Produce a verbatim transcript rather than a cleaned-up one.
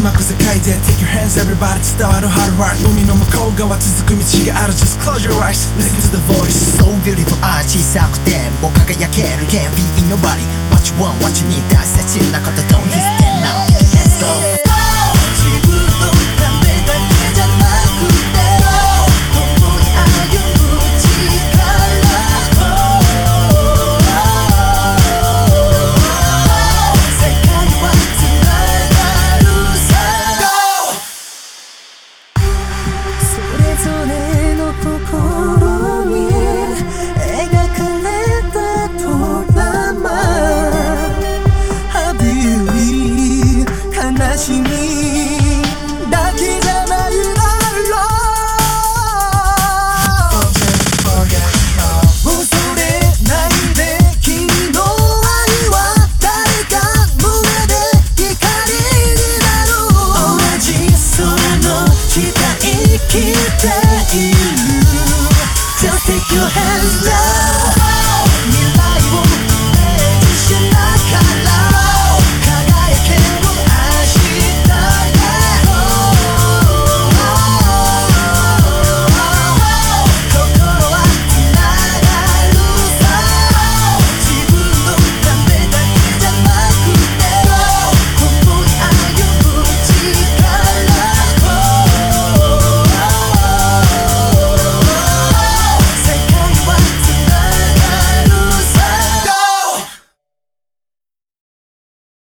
まく世界で Take your hands everybody 伝わるハードワーク海の向こう側続く道がある Just close your eyes Listen to the voice So beautiful あ小さくても輝ける Can't be in nobody What you want what you need 大切なこと Don't hesitate